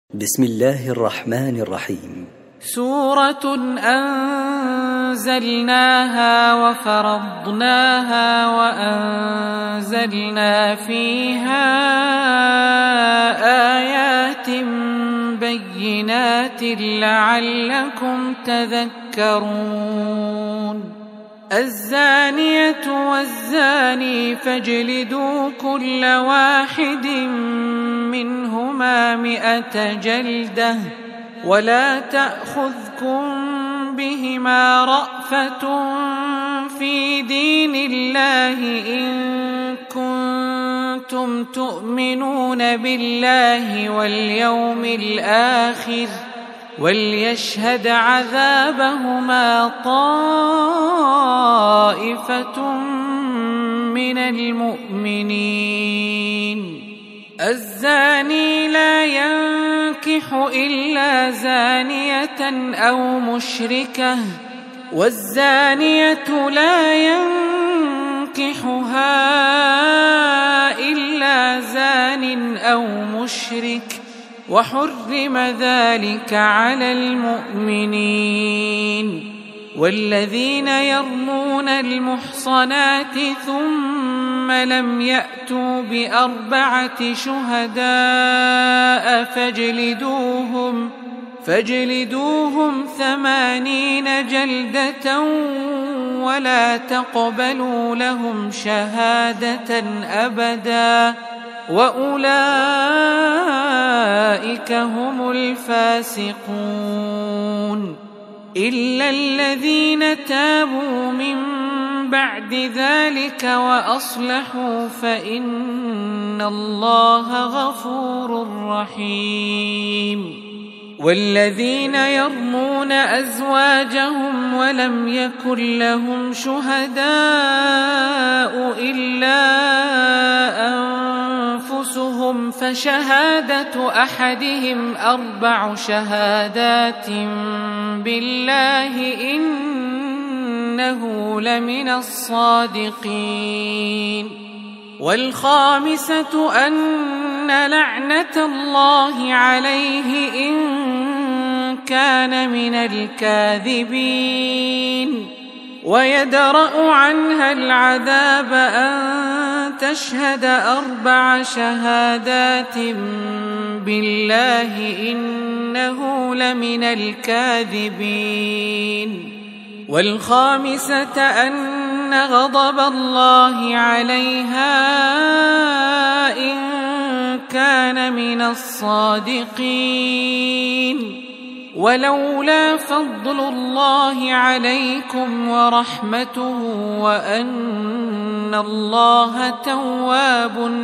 بسم الله الرحمن الرحيم. سورة أنزلناها وفرضناها وأنزلنا فيها آيات بينات لعلكم تذكرون. الزانية والزاني فاجلدوا كل واحد منهما 100 جلدة ولا تأخذكم بهما رأفة في دين الله إن كنتم تؤمنون بالله واليوم الآخر وليشهد عذابهما طائفة من المؤمنين. الزاني لا ينكح إلا زانية أو مشركة والزانية لا ينكحها إلا زان أو مشرك وحرم ذلك على المؤمنين. والذين يرمون المحصنات ثم لم يأتوا ب4 شهداء فاجلدوهم 80 جلدة ولا تقبلوا لهم شهادة أبدا وأولئك هم الفاسقون. إلا الذين تابوا من بعد ذلك وأصلحوا فإن الله غفور رحيم. والذين يرمون أزواجهم ولم يكن لهم شهداء إلا أنفسهم فشهادة أحدهم 4 شهادات بالله إنه لمن الصادقين. والخامسة أن لعنة الله عليه إن كان من الكاذبين. ويدرأ عنها العذاب أن تشهد 4 شهادات بالله إنه لمن الكاذبين. والخامسة أن غضب الله عليها إن كان من الصادقين. ولولا فضل الله عليكم ورحمته وأن الله تواب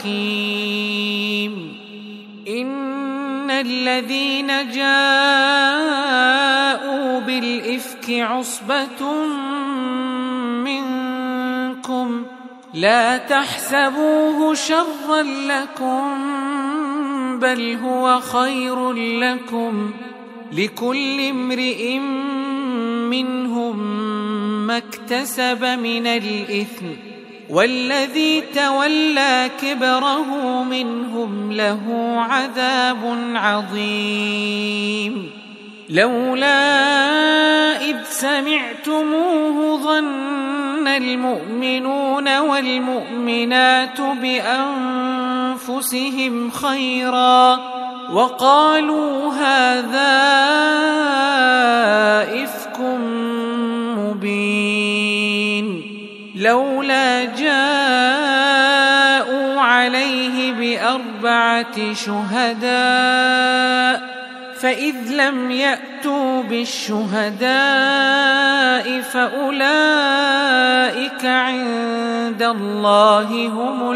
حكيم. إن الذين جاءوا بالإفك عصبة منكم لا تحسبوه شرا لكم بل هو خير لكم لكل امرئ منهم ما اكتسب من الإثم والذي تولى كبره منهم له عذاب عظيم. لولا إذ سمعتموه ظن المؤمنون والمؤمنات بأنفسهم خيرا وقالوا هذا إفك مبين. لولا جاءوا عليه ب4 شهداء فإذ لم يأتوا بالشهداء فأولئك عند الله هم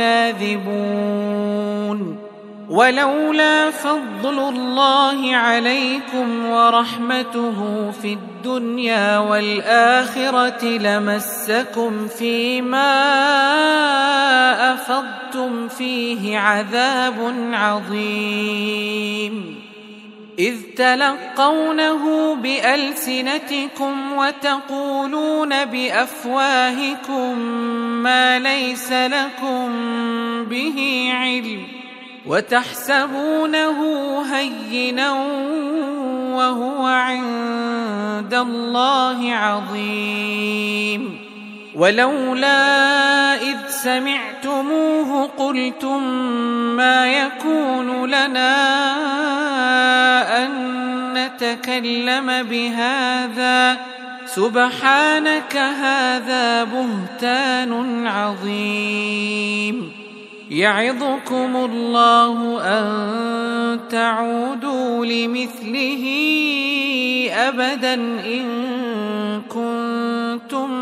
الكاذبون. ولولا فضل الله عليكم ورحمته في الدنيا والآخرة لمسكم فيما أفضتم فيه عذاب عظيم. إذ تلقونه بألسنتكم وتقولون بأفواهكم ما ليس لكم به علم وتحسبونه هينا وهو عند الله عظيم. ولولا إذ سمعتموه قلتم ما يكون لنا أن نتكلم بهذا سبحانك هذا بهتان عظيم. يعظكم الله أن تعودوا لمثله أبدا إن كنتم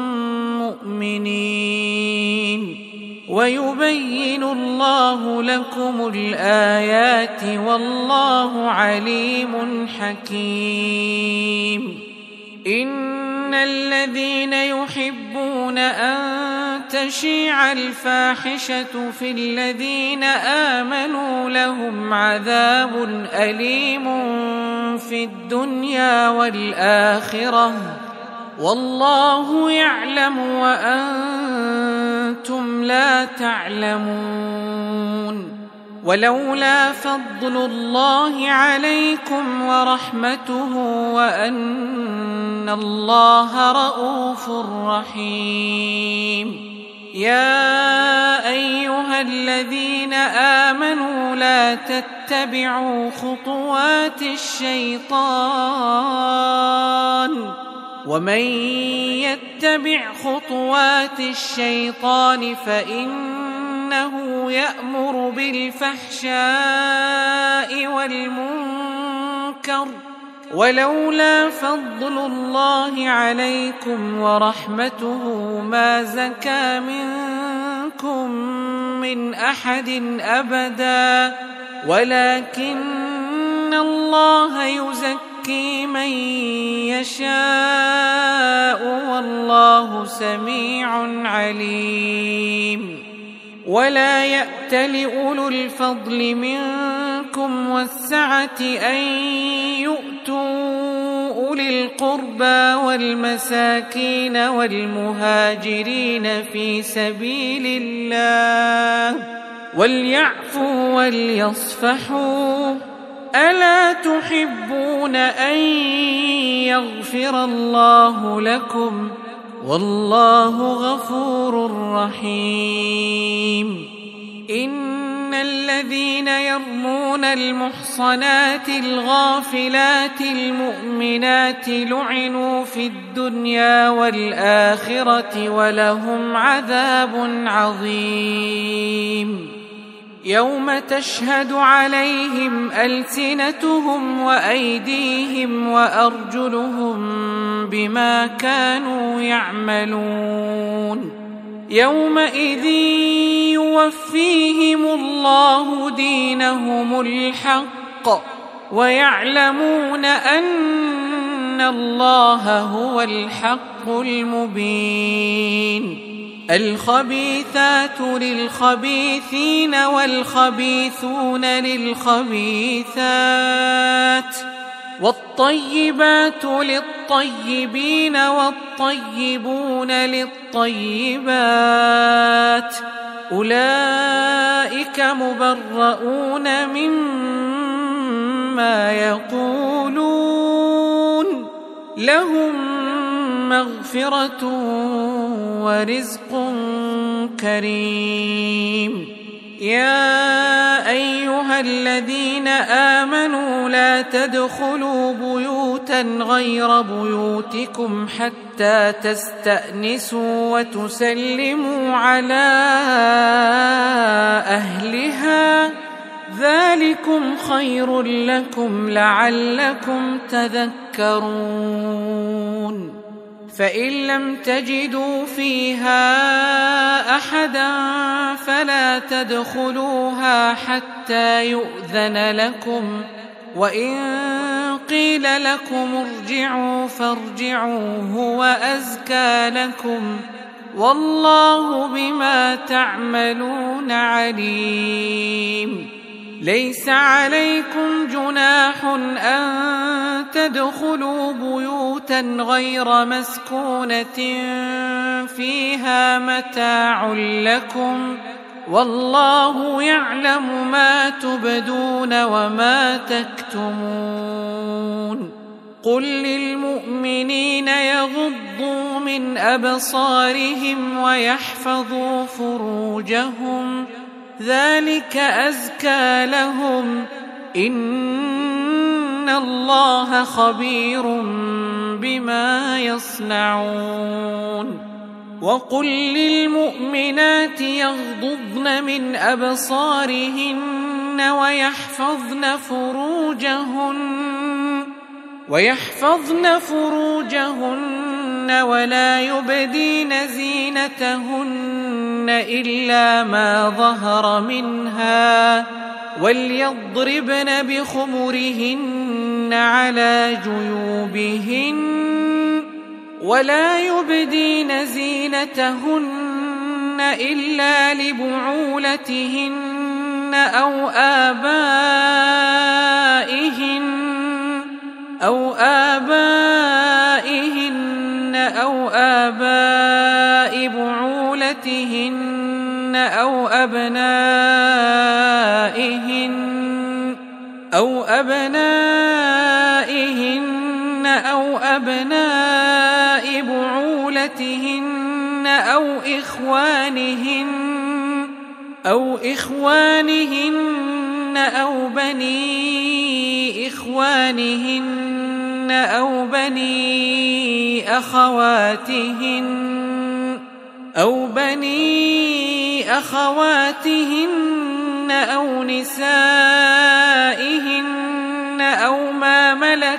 مؤمنين. ويبين الله لكم الآيات والله عليم حكيم. إن الذين يحبون أن تشيع الفاحشة في الذين آمنوا لهم عذاب أليم في الدنيا والآخرة والله يعلم وأنتم لا تعلمون. ولولا فضل الله عليكم ورحمته وأن الله رؤوف رحيم. يا أيها الذين آمنوا لا تتبعوا خطوات الشيطان ومن يتبع خطوات الشيطان فإنه يأمر بالفحشاء والمنكر ولولا فضل الله عليكم ورحمته ما زكى منكم من أحد أبدا ولكن الله يزكي من يشاء والله سميع عليم. ولا يأتل أولو الفضل منكم والسعة أن يؤتوا أولي القربى والمساكين والمهاجرين في سبيل الله وليعفوا وليصفحوا ألا تحبون أن يغفر الله لكم والله غفور رحيم. إن الذين يرمون المحصنات الغافلات المؤمنات لعنوا في الدنيا والآخرة ولهم عذاب عظيم. يوم تشهد عليهم ألسنتهم وأيديهم وأرجلهم بما كانوا يعملون. يومئذ يوفيهم الله دينهم الحق ويعلمون أن الله هو الحق المبين. الخبيثات للخبيثين والخبيثون للخبيثات والطيبات للطيبين والطيبون للطيبات أولئك مبرؤون مما يقولون لهم مغفرة ورزق كريم. يا أيها الذين آمنوا لا تدخلوا بيوتا غير بيوتكم حتى تستأنسوا وتسلموا على أهلها ذلكم خير لكم لعلكم تذكرون. فإن لم تجدوا فيها أحدا فلا تدخلوها حتى يؤذن لكم وإن قيل لكم ارجعوا فارجعوا هو أزكى لكم والله بما تعملون عليم. ليس عليكم جناح أن تدخلوا بيوتا غير مسكونة فيها متاع لكم والله يعلم ما تبدون وما تكتمون قل للمؤمنين يغضوا من أبصارهم ويحفظوا فروجهم ذلك أزكى لهم إن الله خبير بما يصنعون وقل للمؤمنات يغضضن من أبصارهن ويحفظن فروجهن ولا يبدين زينتهن إلا ما ظهر منها وليضربن بخمرهن على جيوبهن ولا يبدين زينتهن إلا لبعولتهن أو آباء بعولتهن أو أبناء بعولتهن أو إخوانهن أو بني إخوانهن أو بني أخواتهن أو نسائهن أو ما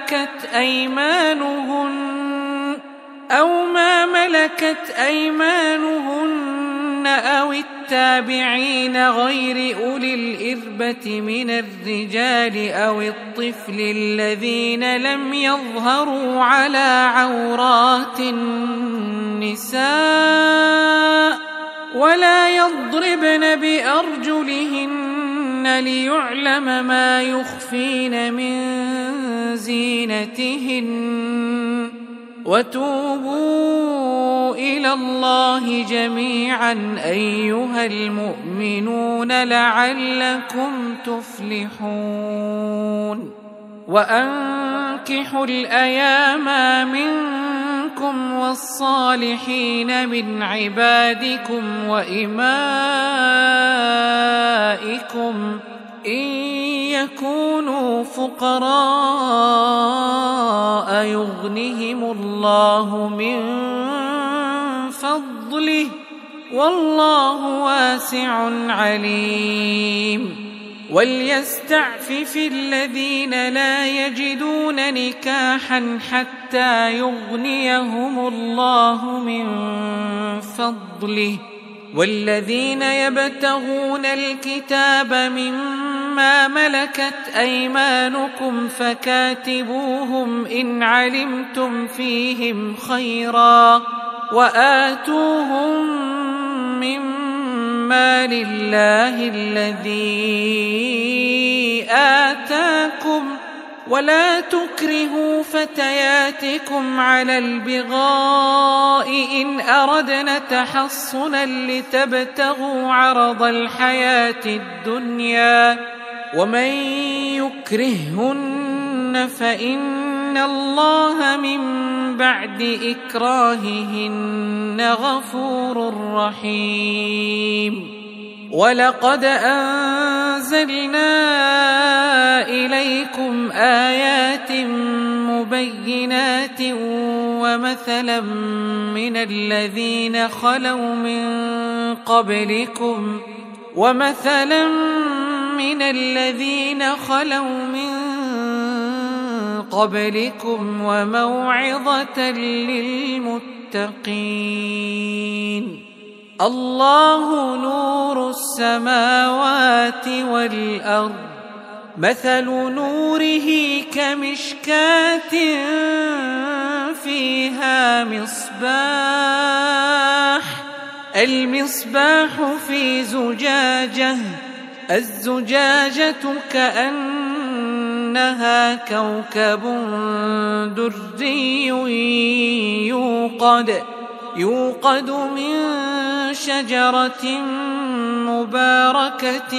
ملكت أيمانهن أو التابعين غير أولي الإربة من الرجال أو الطفل الذين لم يظهروا على عورات النساء ولا يضربن بأرجلهن ليعلم ما يخفين من زينتهن وتوبوا إلى الله جميعا أيها المؤمنون لعلكم تفلحون وأنكحوا الأيام منكم والصالحين من عبادكم وإمائكم إن يكونوا فقراء يغنهم الله من فضله والله واسع عليم وليستعفف الذين لا يجدون نكاحا حتى يغنيهم الله من فضله والذين يبتغون الكتاب مما ملكت أيمانكم فكاتبوهم إن علمتم فيهم خيرا وآتوهم مما لله الذي آتاكم ولا تكرهوا فتياتكم على البغاء إن أردنا تحصنا لتبتغوا عرض الحياة الدنيا ومن يكرههن فإن الله من بعد إكراههن غفور رحيم ولقد أنزلنا إليكم آيات مبينات ومثلا من الذين خلوا من قبلكم وموعظة للمتقين الله نور السماوات والأرض مثل نوره كمشكاة فيها المصباح في زجاجة الزجاجة كأنها كوكب دري يوقد من شجرة مباركة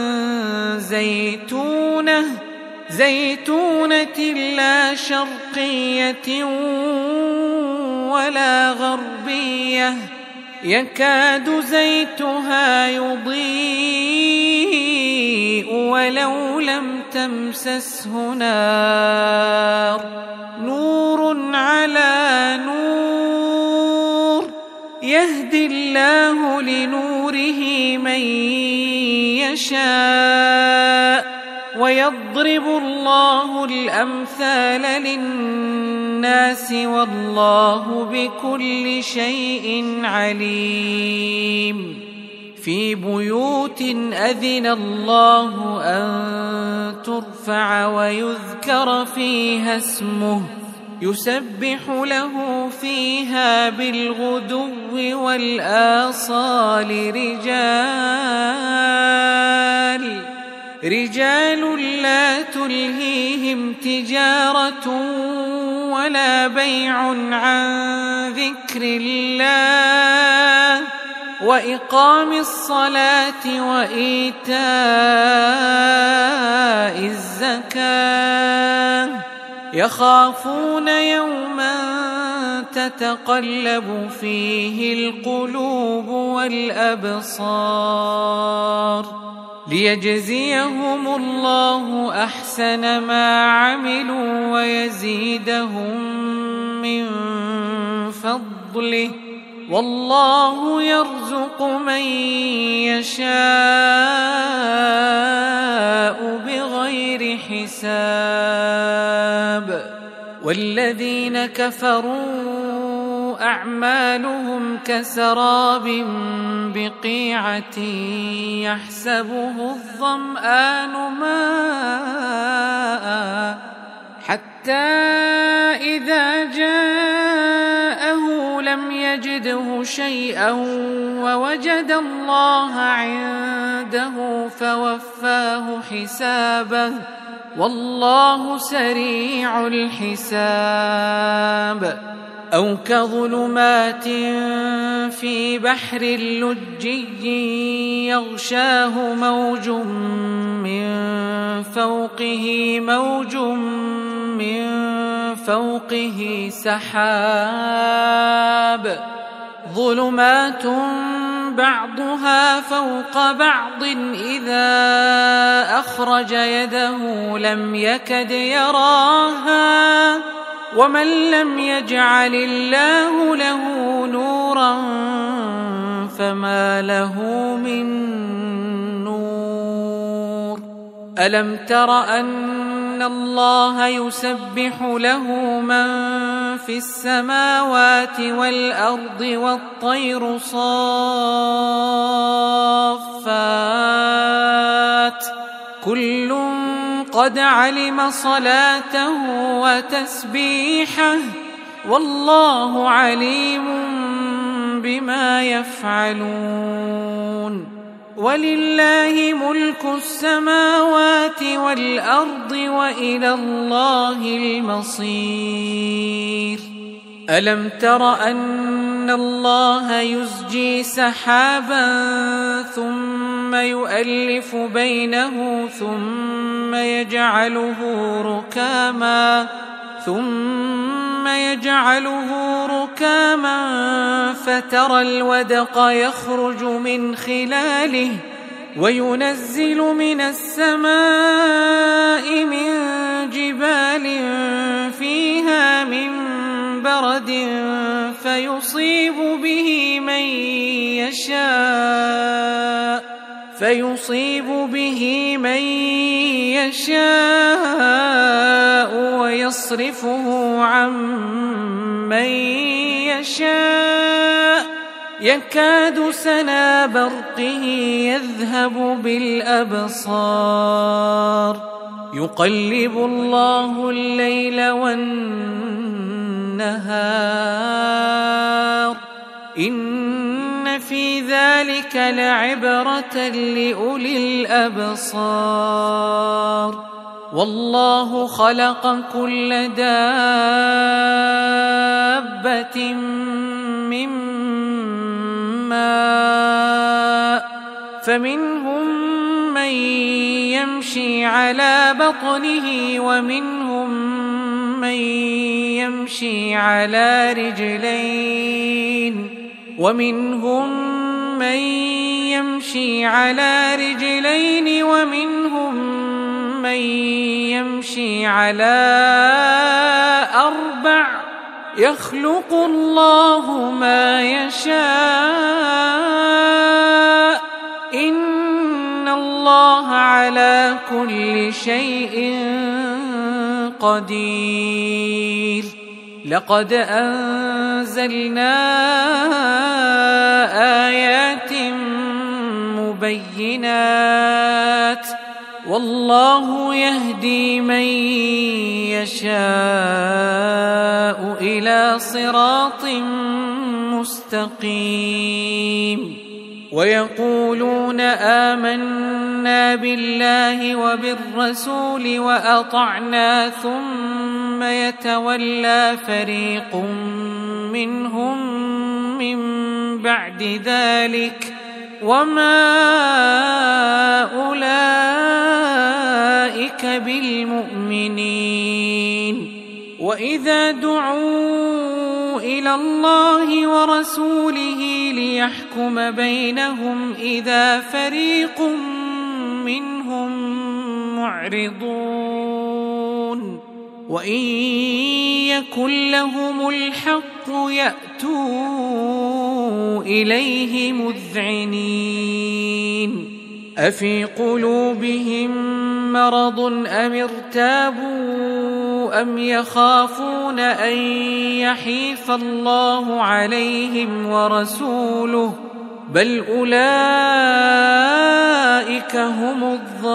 زيتونة لا شرقية ولا غربية يكاد زيتها يضيء ولو لم تمسسه نار نور على نور يهدي الله لنوره من يشاء ويضرب الله الأمثال للناس والله بكل شيء عليم في بيوت أذن الله أن ترفع ويذكر فيها اسمه يسبح له فيها بالغدو والآصال رجال لا تلهيهم تجارة ولا بيع عن ذكر الله وإقام الصلاة وإيتاء الزكاة يخافون يوما تتقلب فيه القلوب والأبصار ليجزيهم الله أحسن ما عملوا ويزيدهم من فضله والله يرزق من يشاء بغير حساب والذين كفروا أعمالهم كسراب بقيعة يحسبه الظمآن ماء حتى إذا جاءه لم يجده شيئا ووجد الله عنده فوفاه حسابه والله سريع الحساب أو كظلمات في بحر لجي يغشاه موج من فوقه سحاب ظلمات بعضها فوق بعض إذا أخرج يده لم يكد يراها ومن لم يجعل الله له نورا فما له من نور ألم تر أن الله يسبح له من في السماوات والأرض والطير صافات كل قد علم صلاته وتسبيحه والله عليم بما يفعلون ولله ملك السماوات والأرض وإلى الله المصير ألم تر أن الله يزجي سحابا ثم يؤلف بينه ثم يجعله ركاما فترى الودق يخرج من خلاله وينزل من السماء من جبال فيها من برد فيصيب به من يشاء ويصرفه عن من يشاء يكاد سنا برقه يذهب بالأبصار يقلب الله الليل والنهار إن في ذلك لعبرة لأولي الأبصار والله خلق كل دابة من ماء فمنهم من يمشي على بطنه ومنهم من يمشي على رجلين ومنهم من يمشي على رجلين ومنهم من يمشي على أربع يخلق الله ما يشاء إن الله على كل شيء قدير لقد أنزلنا آيات مبينات والله يهدي من يشاء إلى صراط مستقيم ويقولون آمنا بالله وبالرسول وأطعنا ثم يتولى فريق منهم من بعد ذلك وما أولئك بالمؤمنين وإذا دعوا إلى الله ورسوله ليحكم بينهم إذا فريق منهم معرضون وإن يكن لهم الحق يأتوا إليه مذعنين أفي قلوبهم مرض أم ارتابوا أم يخافون أن يحيف الله عليهم ورسوله بل أولئك هم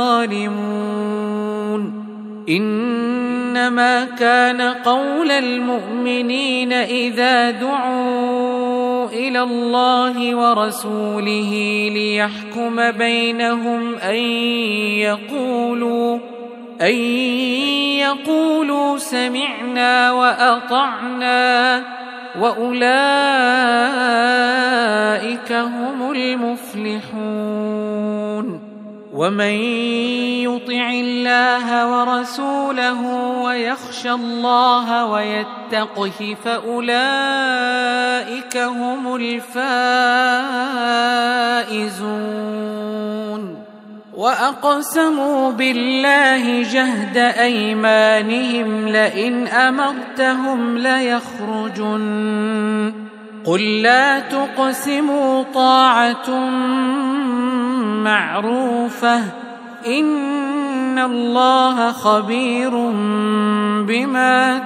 الظالمون إنما كان قول المؤمنين إذا دعوا إلى الله ورسوله ليحكم بينهم أن يقولوا سمعنا وأطعنا وأولئك هم المفلحون ومن يطع الله ورسوله ويخشى الله ويتقه فأولئك هم الفائزون وأقسموا بالله جهد أيمانهم لئن أمرتهم ليخرجن قل لا تقسموا طاعة معروفة إن الله خبير بما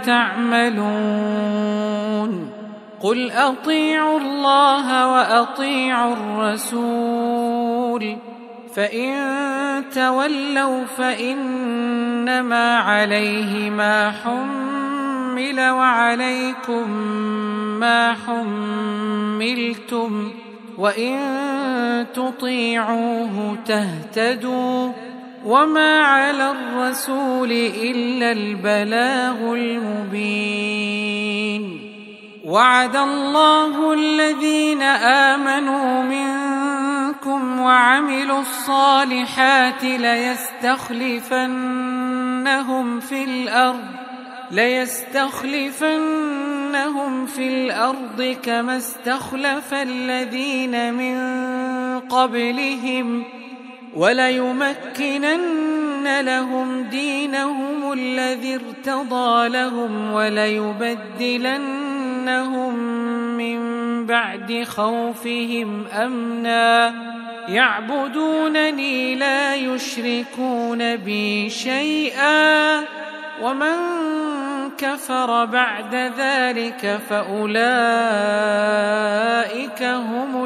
تعملون قل أطيعوا الله وأطيعوا الرسول فإن تولوا فإنما عليه ما حمل وعليكم ما حملتم وإن تطيعوه تهتدوا وما على الرسول إلا البلاغ المبين وعد الله الذين آمنوا منكم وعملوا الصالحات ليستخلفنهم في الأرض كما استخلف الذين من قبلهم وليمكنن لهم دينهم الذي ارتضى لهم وليبدلنهم من بعد خوفهم أمنا يعبدونني لا يشركون بي شيئا ومن كفر بعد ذلك فأولئك هم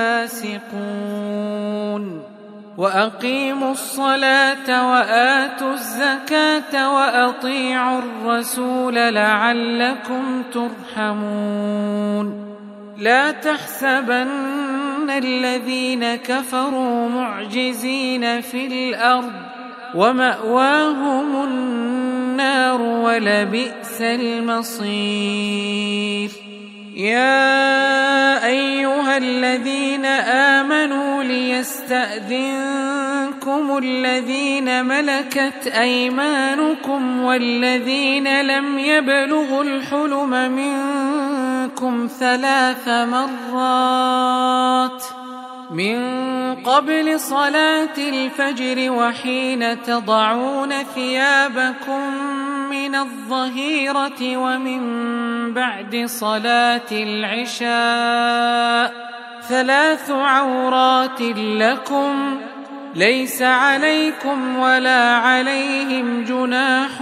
الفاسقون وأقيموا الصلاة وآتوا الزكاة وأطيعوا الرسول لعلكم ترحمون لا تحسبن الذين كفروا معجزين في الأرض ومأواهم النار ولبئس المصير يا أيها الذين آمنوا تعالوا ليستأذنكم الذين ملكت أيمانكم والذين لم يبلغوا الحلم منكم 3 مرات من قبل صلاة الفجر وحين تضعون ثيابكم من الظهيرة ومن بعد صلاة العشاء 3 عورات لكم ليس عليكم ولا عليهم جناح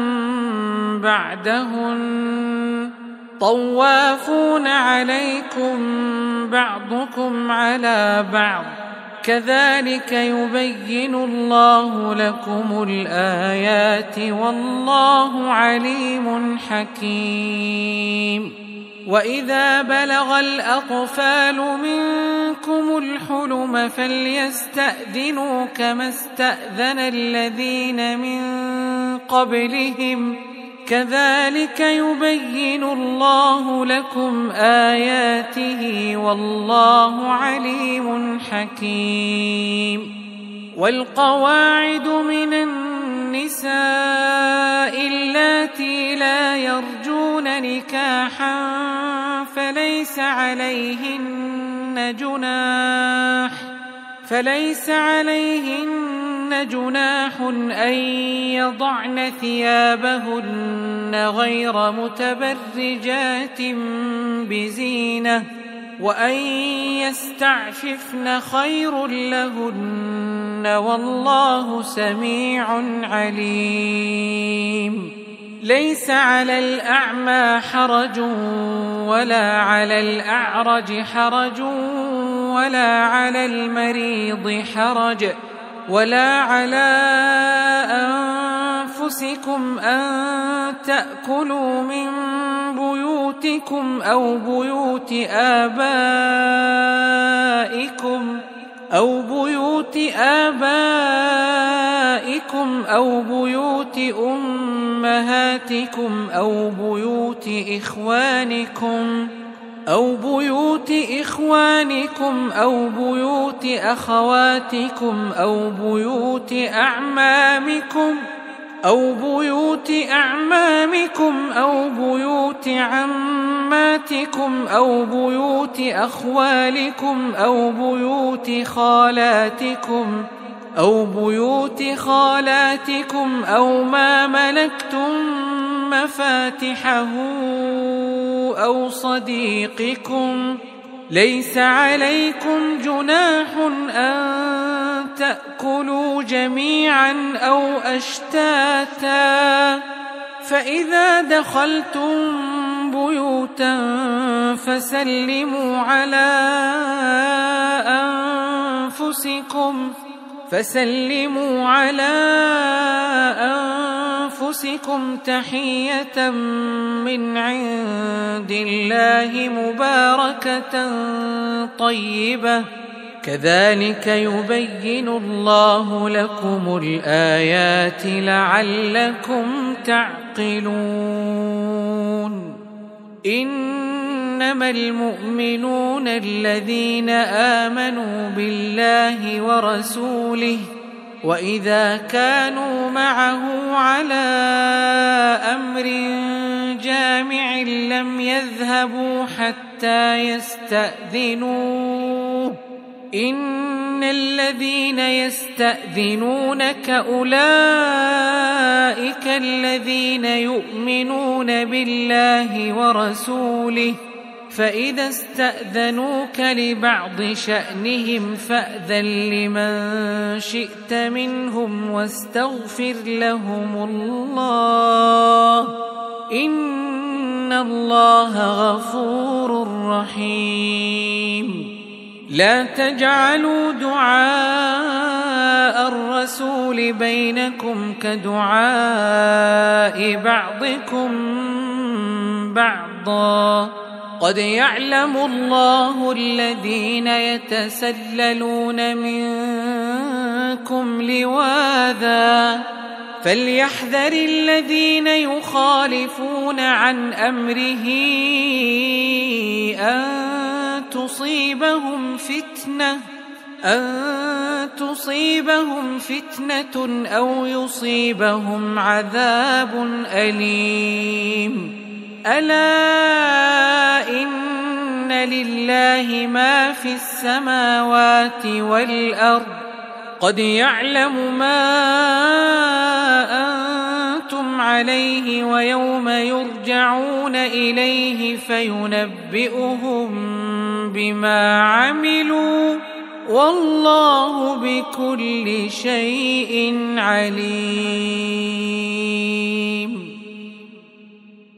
بعدهن طوافون عليكم بعضكم على بعض كذلك يبين الله لكم الآيات والله عليم حكيم. وإذا بلغ الأطفال منكم الحلم فليستأذنوا كما استأذن الذين من قبلهم كذلك يبين الله لكم آياته والله عليم حكيم. والقواعد من النساء اللاتي لا يرجون نكاحا فليس عليهن جناح أن يضعن ثيابهن غير متبرجات بزينة وأن يستعففن خير لهن والله سميع عليم. ليس على الأعمى حرج ولا على الأعرج حرج ولا على المريض حرج ولا على أنفسكم أن تأكلوا من بيوتكم أو بيوت آبائكم أو بيوت أمهاتكم أو بيوت إخوانكم أو بيوت أخواتكم أو بيوت أعمامكم أو بيوت عماتكم أو بيوت أخوالكم أو بيوت خالاتكم أو ما ملكتم مفاتحه أو صديقكم ليس عليكم جناح أن تأكلوا جميعا أو أشتاتا فإذا دخلتم بيوتا فسلموا على أنفسكم تحية من عند الله مباركة طيبة كذلك يبين الله لكم الآيات لعلكم تعقلون. إنما المؤمنون الذين آمنوا بالله ورسوله وإذا كانوا معه على أمر جامع لم يذهبوا حتى يستأذنوه إن الذين يستأذنونك أولئك الذين يؤمنون بالله ورسوله فإذا استأذنوك لبعض شأنهم فأذن لمن شئت منهم واستغفر لهم الله إن الله غفور رحيم. لا تجعلوا دعاء الرسول بينكم كدعاء بعضكم بعضا قد يعلم الله الذين يتسللون منكم لواذا فليحذر الذين يخالفون عن أمره أن تصيبهم فتنة أن تصيبهم فتنة أو يصيبهم عذاب أليم ألا إن لله ما في السماوات والأرض قد يعلم ما أنتم عليه ويوم يرجعون إليه فينبئهم بما عملوا والله بكل شيء عليم.